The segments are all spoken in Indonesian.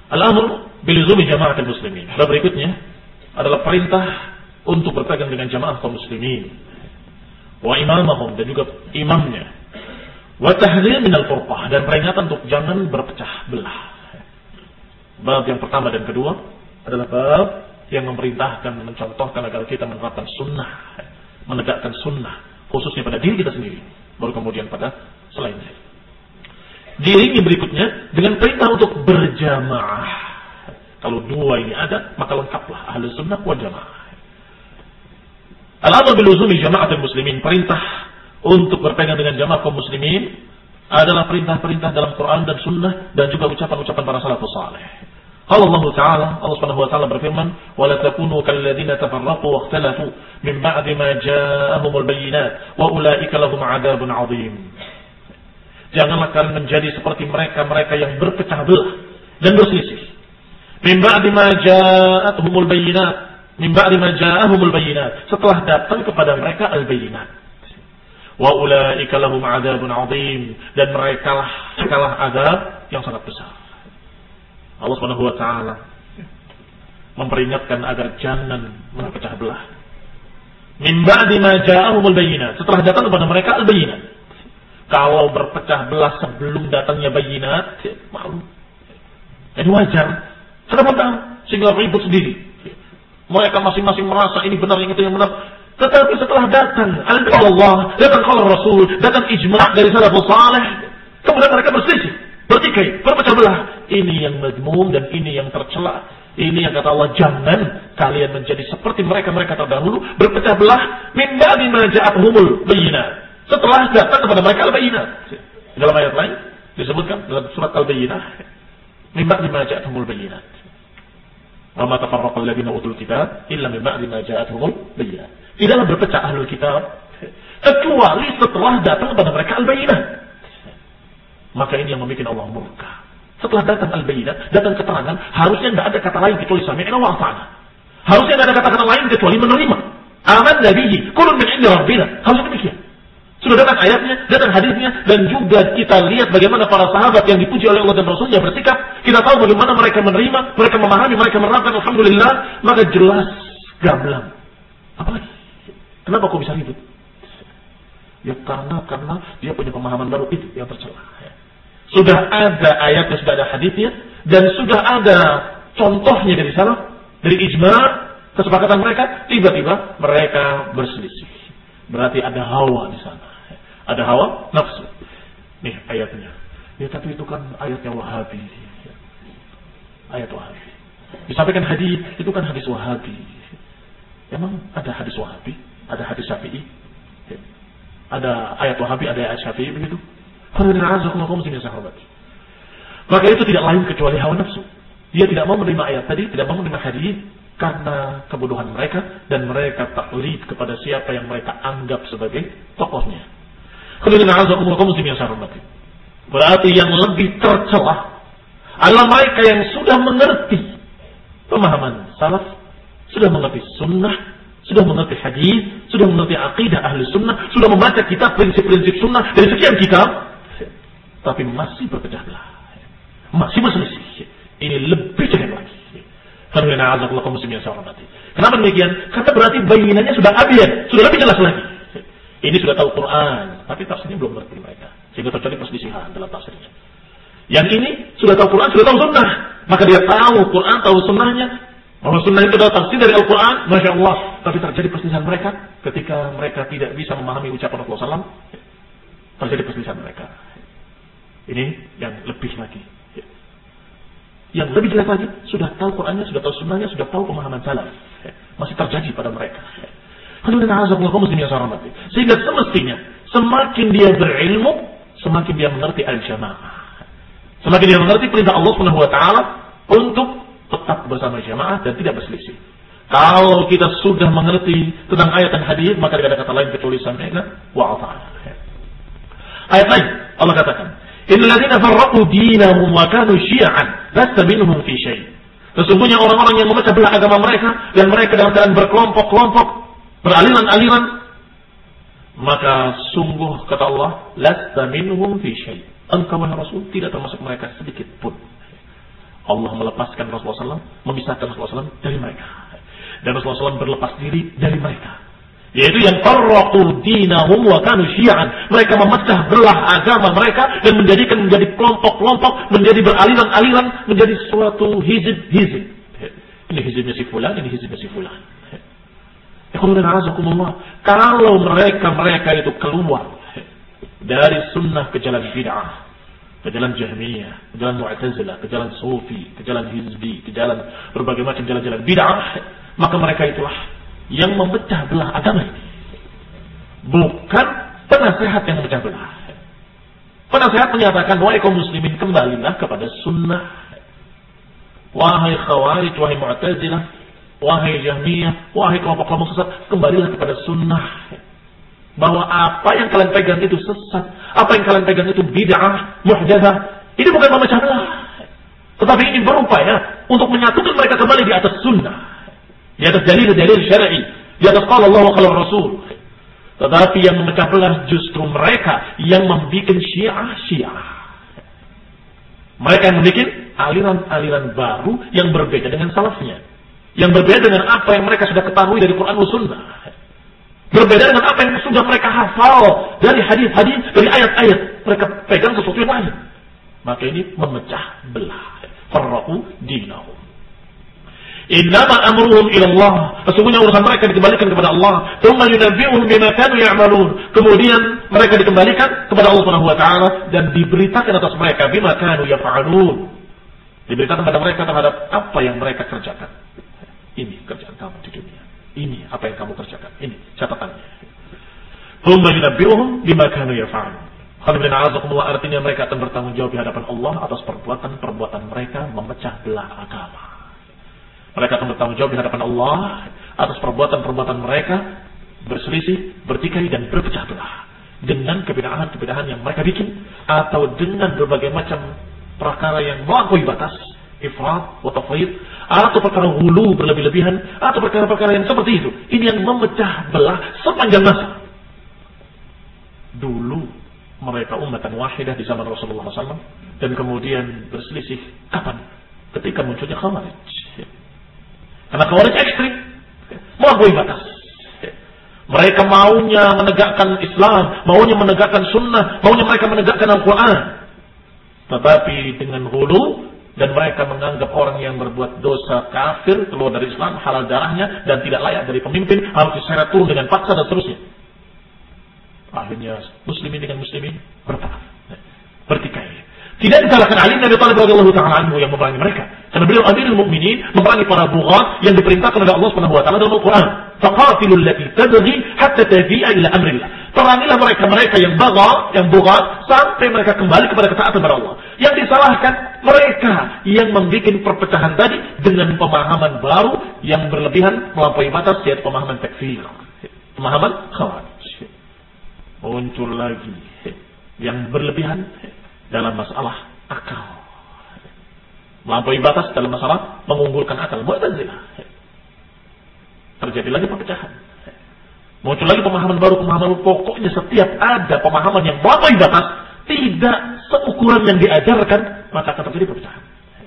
Al-amru biluzumi jama'atul muslimin. Bab berikutnya adalah perintah untuk berpegang dengan jamaah kaum muslimin. Wa imamahum, dan juga imamnya. Wa tahdhir minal furqah, dan peringatan untuk jangan berpecah belah. Bab yang pertama dan kedua adalah bab yang memerintahkan, mencontohkan agar kita menerapkan sunnah, menegakkan sunnah, khususnya pada diri kita sendiri, baru kemudian pada selainnya. Diiringi berikutnya dengan perintah untuk berjamaah. Kalau dua ini ada, maka lengkaplah ahlu sunnah wal jamaah. Al-amr biluzumi jama'atul muslimin, perintah untuk berpegang dengan jamaah kaum muslimin adalah perintah-perintah dalam Quran dan sunnah dan juga ucapan-ucapan para salafus saleh. Allah Ta'ala, Allah Subhanahu wa taala berfirman, "Wa la takunu kalladzina tafarraqu wa ikhtalafu min ba'di ma ja'ahumul bayyinat wa ulaika lahum 'adzabun 'adzim." Janganlah kalian menjadi seperti mereka-mereka yang berpecah belah dan berselisih. Min ba'di ma ja'ahumul bayyinat, min ba'di ma ja'ahumul bayyinat, setelah datang kepada mereka al-bayyinat. Wa ulaika lahum 'adzabun 'adzim, dan mereka lah azab yang sangat besar. Allah Subhanahu wa taala memperingatkan agar jangan berpecah belah. Min ba'di ma ja'ahumul bayyinat, setelah datang kepada mereka al-bayyinat. Kalau berpecah belah sebelum datangnya bayyinat, malu. Jadi wajar. Kenapa tahu? Sehingga ribut sendiri. Mereka masing-masing merasa ini benar, yang itu yang benar. Tetapi setelah datang Allah, datang qala Rasul, datang ijma' dari salafus saleh, kemudian mereka berselisih, bertikai, berpecah belah. Ini yang mazmum dan ini yang tercela. Ini yang kata Allah, jangan kalian menjadi seperti mereka-mereka terdahulu, berpecah belah min ba'di ma ja'ahumul bayyinat. Setelah datang kepada mereka al-bayyinat. Dalam ayat lain disebutkan dalam surat al-bayyinah, min ba'di ma ja'ahumul bayyinat. Wa ma tafarraqa alladziina utul kitab illa min ba'di ma ja'ahumul bayyinat. Tidaklah berpecah ahlul kitab kecuali setelah datang kepada mereka al-bayyinah. Maka ini yang membuat Allah murka. Setelah datang al-bayyinat, datang keterangan, harusnya tidak ada kata lain kecuali sami'na wa ata'na. Harusnya tidak ada kata-kata lain kecuali menerima. Amanna bihi, kullun min 'indi rabbina. Harusnya demikian. Sudah datang ayatnya, datang hadisnya, dan juga kita lihat bagaimana para sahabat yang dipuji oleh Allah dan Rasulnya bersikap. Kita tahu bagaimana mereka menerima, mereka memahami, mereka menerapkan. Alhamdulillah, maka jelas gamblang. Apalagi? Kenapa kok bisa ribut? Ya karena dia punya pemahaman baru, itu yang tercela. Sudah ada ayatnya, sudah ada hadisnya, dan sudah ada contohnya dari salaf, dari ijma', kesepakatan mereka. Tiba-tiba mereka berselisih. Berarti ada hawa di sana. Ada hawa nafsu. Nih ayatnya. Ya tapi itu kan ayatnya Wahabi. Ayat Wahabi. Disampaikan hadis, itu kan hadis Wahabi. Emang ada hadis Wahabi? Ada hadis Syafi'i? Ada ayat Wahabi, ada ayat Syafi'i begitu? Maka itu tidak lain kecuali hawa nafsu. Dia tidak mau menerima ayat tadi, tidak mau menerima hadis karena kebodohan mereka, dan mereka taklid kepada siapa yang mereka anggap sebagai tokohnya. Berarti yang lebih tercela adalah mereka yang sudah mengerti pemahaman salaf, sudah mengerti sunnah, sudah mengerti hadis, sudah mengerti akidah ahli sunnah, sudah membaca kitab prinsip-prinsip sunnah dari sekian kitab, tapi masih berpecah belah, masih berselisih. Ini lebih jelek lagi. Kenapa demikian? Karena berarti bayyinannya sudah abiyat, sudah lebih jelas lagi. Ini sudah tahu Quran, tapi tafsirnya belum mengerti mereka, sehingga terjadi perselisihan dalam tafsirnya. Yang ini sudah tahu Quran, sudah tahu sunnah, maka dia tahu Quran, tahu sunnahnya, bahwa sunnah itu adalah tafsir dari Al-Quran, Masya Allah. Tapi terjadi perselisihan mereka ketika mereka tidak bisa memahami ucapan Rasulullah SAW. Terjadi perselisihan mereka. Ini yang lebih lagi. Yang lebih jelas lagi, sudah tahu Qurannya, sudah tahu sunnahnya, sudah tahu pemahaman salaf. Masih terjadi pada mereka. Sehingga semestinya, semakin dia berilmu, semakin dia mengerti al-jamaah. Semakin dia mengerti perintah Allah Subhanahu wa taala untuk tetap bersama jamaah dan tidak berselisih. Kalau kita sudah mengerti tentang ayat dan hadis, maka tidak ada kata lain kecuali sami'na wa ata'na. Ayat lain Allah katakan, "Innal ladzina farraqu dinahum wa kanu syi'an, lasta minhum fi syai'." Sesungguhnya orang-orang yang memecah belah agama mereka dan mereka dalam keadaan berkelompok-kelompok, beraliran-aliran, maka sungguh kata Allah, lasta minhum fi syai'. Engkau wahai Rasul tidak termasuk mereka sedikit pun. Allah melepaskan Rasulullah SAW, memisahkan Rasulullah SAW dari mereka. Dan Rasulullah SAW berlepas diri dari mereka. Yaitu yang farraqu dinahum wa kanu syi'an. Mereka memecah belah agama mereka dan menjadi kelompok-kelompok, menjadi beraliran-aliran, menjadi suatu hizib-hizib. Ini hizibnya si fulan, ini hizibnya si fulan. Kalau mereka itu keluar dari sunnah ke jalan bid'ah, ke jalan Jahmiyah, ke jalan Mu'tazilah, ke jalan Sufi, ke jalan Hizbi, ke jalan berbagai macam jalan-jalan bid'ah, maka mereka itulah yang memecah belah agama ini. Bukan penasehat yang memecah belah. Penasehat menyatakan, wahai kaum muslimin, kembalilah kepada sunnah. Wahai Khawarij, wahai Mu'tazilah, wahai Jahmiyah, wahai kelompok-kelompok sesat, kembalilah kepada sunnah. Bahwa apa yang kalian pegang itu sesat, apa yang kalian pegang itu bid'ah, muhdzatsah. Ini bukan memecah belah, tetapi ini berupaya untuk menyatukan mereka kembali di atas sunnah, di atas dalil-dalil syar'i, di atas qala Allah wa qala Rasul. Tetapi yang memecah belah justru mereka yang membuat syiah. Mereka yang membuat aliran-aliran baru yang berbeda dengan salafnya, yang berbeda dengan apa yang mereka sudah ketahui dari Quran dan Sunnah, berbeda dengan apa yang sudah mereka hafal dari hadis-hadis, dari ayat-ayat. Mereka pegang sesuatu yang lain. Maka ini memecah belah. Farraqu dinahum. Innama amruhum ila Allah. Sesungguhnya urusan mereka dikembalikan kepada Allah. Tsumma yunabbi'uhum bima kanu ya'malun. Kemudian mereka dikembalikan kepada Allah Subhanahu wa taala dan diberitakan atas mereka bima kanu yaf'alun. Diberitakan kepada mereka terhadap apa yang mereka kerjakan. Ini kerjaan kamu di dunia. Ini apa yang kamu kerjakan. Ini catatannya. Tsumma yunabbi'uhum bima kanu yaf'alun. Artinya mereka akan bertanggung jawab di hadapan Allah atas perbuatan-perbuatan mereka memecah belah agama. Mereka akan bertanggung jawab di hadapan Allah atas perbuatan-perbuatan mereka berselisih, bertikai dan berpecah belah dengan kebid'ahan-kebid'ahan yang mereka bikin atau dengan berbagai macam perkara yang melampaui batas, ifrat wa tafrid, atau perkara hulu berlebih-lebihan, atau perkara-perkara yang seperti itu. Ini yang memecah belah sepanjang masa. Dulu mereka ummatan wahidah di zaman Rasulullah SAW dan kemudian berselisih kapan? Ketika munculnya Khawarij. Karena Khawarij ekstrim, melampaui batas. Mereka maunya menegakkan Islam, maunya menegakkan sunnah, maunya mereka menegakkan Al-Quran. Tetapi dengan hulu, dan mereka menganggap orang yang berbuat dosa kafir, keluar dari Islam, halal darahnya, dan tidak layak dari pemimpin, harus diseret turun dengan paksa dan seterusnya. Akhirnya muslimin dengan muslimin berperang, bertikai. Tidak disalahkan Ali bin Abi Thalib radhiyallahu ta'ala anhu yang memerangi mereka. Karena beliau Amirul Mukminin memerangi para bughat yang diperintahkan oleh Allah Subhanahu wa taala dalam Al-Qur'an. Faqatilul lati tadghi hatta tafi'a ila amrillah. Perangilah mereka yang bughat sampai mereka kembali kepada ketaatan kepada Allah. Yang disalahkan mereka yang membuat perpecahan tadi dengan pemahaman baru yang berlebihan melampaui batas, yaitu pemahaman takfir, pemahaman Khawarij. Muncul lagi yang berlebihan dalam masalah akal, melampaui batas dalam masalah mengunggulkan akal, Mu'tazilah. Terjadi lagi perpecahan, muncul lagi pemahaman baru. Pokoknya setiap ada pemahaman yang melampaui batas, tidak seukuran yang diajarkan, maka akan terjadi perpecahan.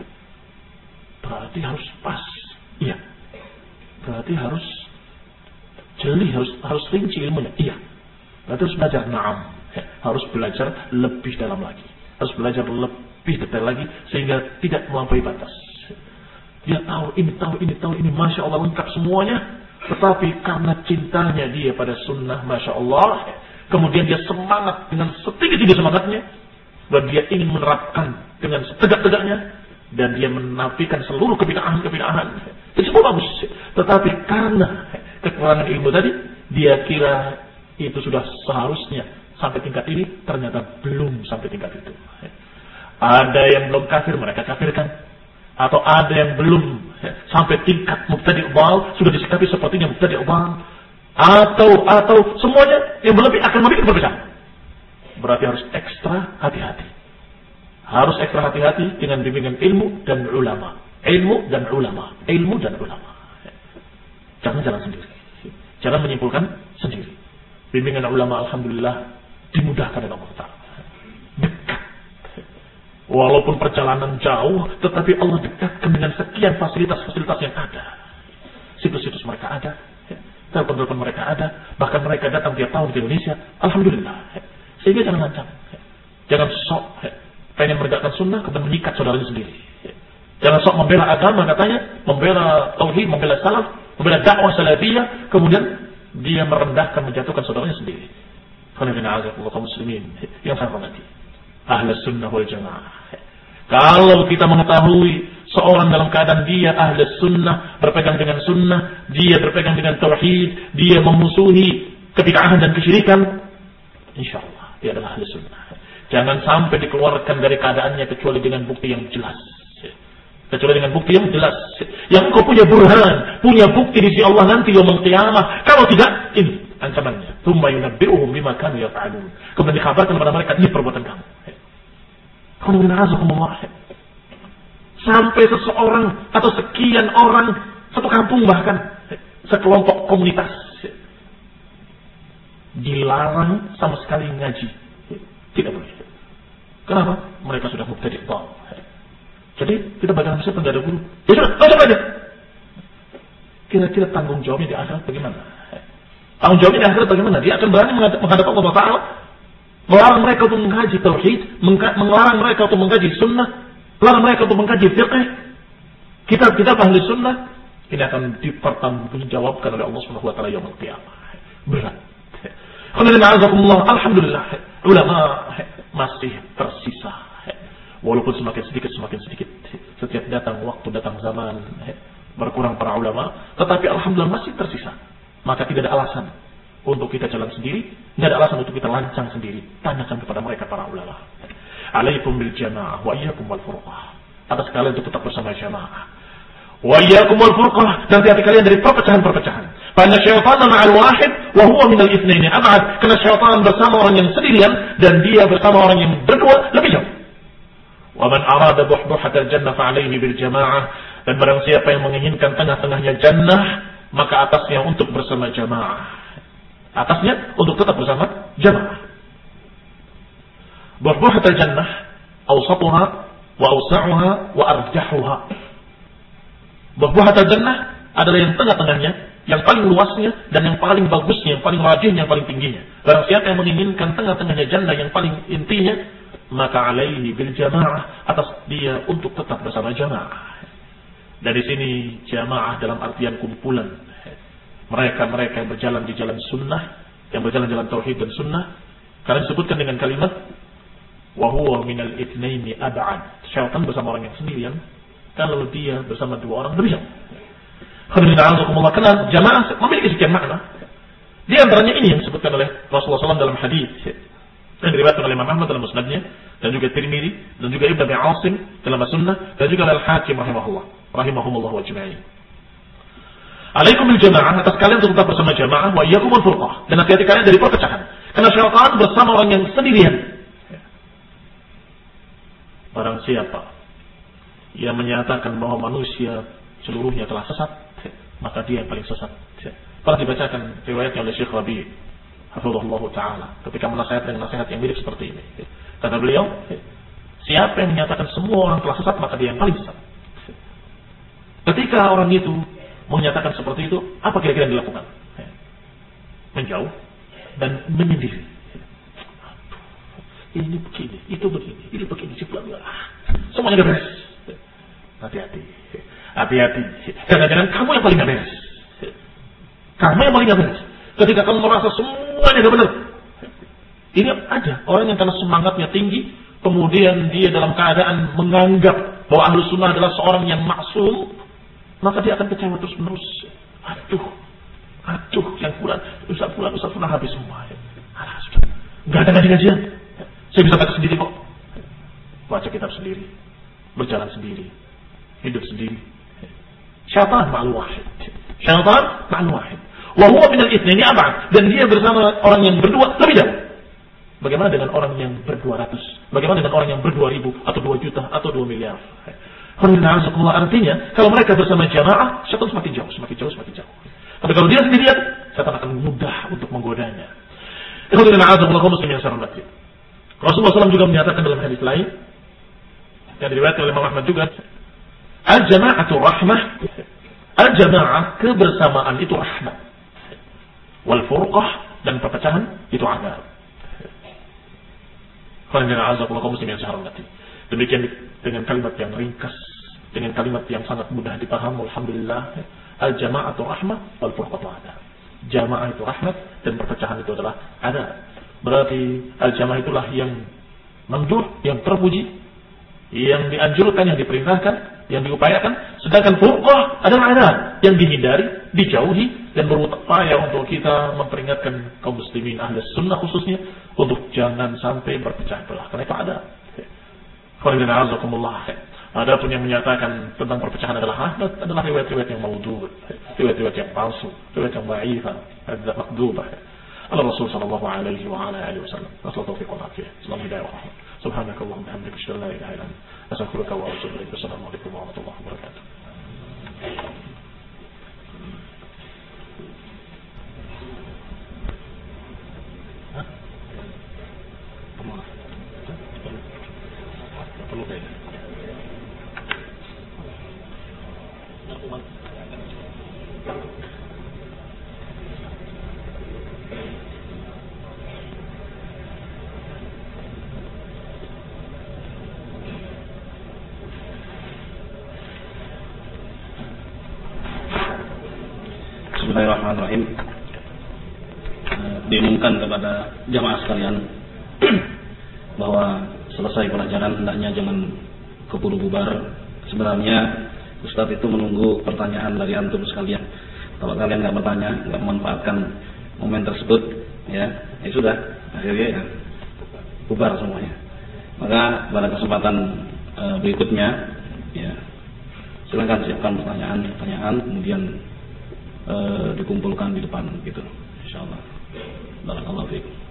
Berarti harus pas, iya. Berarti harus jeli, harus rinci ilmunya, iya. Berarti harus belajar, na'am. Harus belajar lebih dalam lagi. Harus belajar lebih detail lagi sehingga tidak melampaui batas. Dia tahu ini, Masya Allah lengkap semuanya. Tetapi karena cintanya dia pada sunnah, Masya Allah, kemudian dia semangat dengan setinggi-tinggi semangatnya, dan dia ingin menerapkan dengan setegak-tegaknya, dan dia menafikan seluruh kebid'ahan. Itu semua bagus. Tetapi karena kekurangan ilmu tadi, dia kira itu sudah seharusnya sampai tingkat ini, ternyata belum sampai tingkat itu. Ada yang belum kafir, mereka kafirkan. Atau ada yang belum sampai tingkat mubtadi' dhal, sudah disikapi sepertinya mubtadi' dhal. Atau semuanya yang berlebih akan membuat perpecahan. Berarti harus ekstra hati-hati. Harus ekstra hati-hati dengan bimbingan ilmu dan ulama. Ilmu dan ulama. Jangan jalan sendiri. Jangan menyimpulkan sendiri. Bimbingan ulama alhamdulillah dimudahkan oleh Allah Ta'ala. Dekat. Walaupun perjalanan jauh, tetapi Allah dekatkan dengan sekian fasilitas-fasilitas yang ada. Situs-situs mereka ada, telepon-telepon mereka ada, bahkan mereka datang tiap tahun ke Indonesia. Alhamdulillah. Sehingga jangan lancang. Jangan sok pengen menegakkan sunnah, kemudian menyikat saudaranya sendiri. Jangan sok membela agama katanya, membela tauhid, membela salaf, membela dakwah salafiyah, kemudian dia merendahkan, menjatuhkan saudaranya sendiri. Kaum muslimin yang saya hormati, Ahlus Sunnah wal Jamaah. Kalau kita mengetahui seorang dalam keadaan dia Ahlus Sunnah, berpegang dengan sunnah, dia berpegang dengan tauhid, dia memusuhi kebid'ahan dan kesyirikan, insyaallah dia adalah Ahlus Sunnah. Jangan sampai dikeluarkan dari keadaannya kecuali dengan bukti yang jelas. Kecuali dengan bukti yang jelas. Yang kau punya burhan, punya bukti di sisi Allah nanti yaumul qiyamah. Kalau tidak, ini ancamannya. Tsumma yunabbi'uhum bima kanu yaf'alun. Kemudian dikabarkan kepada mereka, ini perbuatan kamu. Sampai seseorang atau sekian orang, satu kampung bahkan, sekelompok komunitas dilarang sama sekali ngaji. Tidak boleh. Kenapa? Mereka sudah mubtadi'. Jadi kita bagaimana siapa tidak ada guru? Ya sudah, baca aja. Kira-kira tanggung jawabnya di akhirat bagaimana? Tanggung jawabnya di akhirat bagaimana? Dia akan berani menghadap Allah Ta'ala, melarang mereka untuk mengkaji tauhid, melarang mereka untuk mengkaji sunnah, melarang mereka untuk mengkaji fiqh. Kita ahli sunnah, ini akan dipertanggungjawabkan oleh Allah Subhanahu wa taala yaumul qiyamah. Berat. Alhamdulillah, ulama masih tersisa. Walaupun semakin sedikit setiap datang waktu, datang zaman, berkurang para ulama, tetapi alhamdulillah masih tersisa. Maka tidak ada alasan untuk kita jalan sendiri, tidak ada alasan untuk kita lancang sendiri. Tanyakan kepada mereka para ulama. Alaikum bil jamaah wa iyyakum wal furqah. Atas kalian untuk tetap bersama jamaah. Wa iyyakum wal furqah, dan hati-hati kalian dari perpecahan-perpecahan. Karena syaitan ma'al wahid wa huwa minal itsnaini ab'ad. Karena syaitan bersama orang yang sendirian dan dia bersama orang yang berdua lebih jauh. Wa man arada buhbuhatal jannah fa 'alaihi bil jamaah. Dan barang siapa yang menginginkan tengah-tengahnya jannah, maka atasnya untuk bersama jamaah. Atasnya untuk tetap bersama jamaah. Buhbuhatal jannah awsatuha wa awsa'uha wa arjahuha. Buhbuhatal jannah adalah yang tengah-tengahnya, yang paling luasnya dan yang paling bagusnya, yang paling rajinnya, yang paling tingginya. Barang siapa yang menginginkan tengah-tengahnya jannah, yang paling intinya, maka alaihi bil jamaah, atas dia untuk tetap bersama jamaah. Dari sini jamaah dalam artian kumpulan. Mereka-mereka yang berjalan di jalan sunnah, yang berjalan jalan tauhid dan sunnah, karena disebutkan dengan kalimat wa huwa minal itsnaini ab'ad. Syaitan bersama orang yang sendirian, kalau dia bersama dua orang lebih jauh. Karena jamaah memiliki sekian makna. Di antaranya ini yang disebutkan oleh Rasulullah SAW dalam hadis yang diriwayatkan oleh Imam Ahmad dalam musnadnya, dan juga Tirmidzi, dan juga Ibnu Abi Asim dalam As-Sunnah, dan juga Al-Hakim rahimahumullah wa jami'in. Alaikum bil jamaah, atas kalian untuk tetap bersama jamaah, wa iyyakum wal furqah, dan hati-hati kalian dari perpecahan. Karena syaitan bersama orang yang sendirian. Barang siapa yang menyatakan bahwa manusia seluruhnya telah sesat, maka dia yang paling sesat. Pernah dibacakan riwayatnya oleh Syekh Rabi' hafizahullah ta'ala ketika menasihat dengan nasihat yang mirip seperti ini. Kata beliau, siapa yang menyatakan semua orang telah sesat, maka dia yang paling sesat. Ketika orang itu menyatakan seperti itu, apa kira-kira yang dilakukan? Menjauh dan menyendiri. Ini begini, itu begini, ini begini, semuanya beres. Hati-hati. Jangan-jangan kamu yang paling gak beres. Kamu yang paling gak beres. Ketika kamu merasa semuanya gak benar. Ini ada orang yang karena semangatnya tinggi, kemudian dia dalam keadaan menganggap bahwa ahlu sunnah adalah seorang yang maksum, maka dia akan kecewa terus menerus. Aduh, yang Ustaz Fulan habis semua. Sudah. Gak ada ngaji-ngajian. Saya bisa baca sendiri kok. Baca kitab sendiri, berjalan sendiri, hidup sendiri. Syaitan ma'al wahid. Wa huwa minal itsnaini ab'ad, dan dia bersama orang yang berdua lebih jauh. Bagaimana dengan orang yang ber-200? Bagaimana dengan orang yang ber-2.000 atau 2 juta atau 2 miliar? Artinya, kalau mereka bersama jamaah, syaitan semakin jauh. Tapi kalau dia sendirian, syaitan akan mudah untuk menggodanya. Rasulullah SAW juga menyatakan dalam hadis lain, yang diriwayatkan oleh Imam Ahmad juga. Al-jama'atu rahmah. Al-jama'ah, kebersamaan itu rahmat. Wal furqah, dan perpecahan itu azab. Kaum muslimin yang saya hormati. Demikian dengan kalimat yang ringkas, dengan kalimat yang sangat mudah dipaham. Alhamdulillah. Al-jama'atu rahmah, wal furqatu azab. Jamaah itu rahmat dan perpecahan itu adalah azab. Berarti al-jamaah itulah yang mamduh, yang terpuji, yang dianjurkan, yang diperintahkan, yang diupayakan. Sedangkan furqah adalah azab yang dihindari, dijauhi, dan berupaya untuk kita memperingatkan kaum muslimin ahli sunnah khususnya untuk jangan sampai berpecah belah. Karena itu ada. Adapun yang menyatakan tentang perpecahan adalah rahmat adalah riwayat-riwayat yang maudhu', riwayat-riwayat yang palsu, riwayat yang dhaifah, hadza makdzubah. Allah Rasul sallallahu alaihi wa ala alihi wasallam. Nasallahu taufiq wal afiyah. Selamat hidayah wa rahmah. Subhanakallahumma wa bihamdika asyhadu an la ilaha illa anta astaghfiruka wa atubu ilaik. Assalamualaikum warahmatullahi wabarakatuh. Bismillahirrahmanirrahim. Diumumkan kepada jamaah sekalian bahwa selesai pelajaran hendaknya jangan keburu bubar. Sebenarnya Ustadz itu menunggu pertanyaan dari antum sekalian. Kalau kalian nggak bertanya, nggak memanfaatkan momen tersebut, ya sudah, akhirnya ya bubar semuanya. Maka pada kesempatan berikutnya, ya silakan siapkan pertanyaan, kemudian dikumpulkan di depan gitu, insyaallah. Barakallahu fiikum.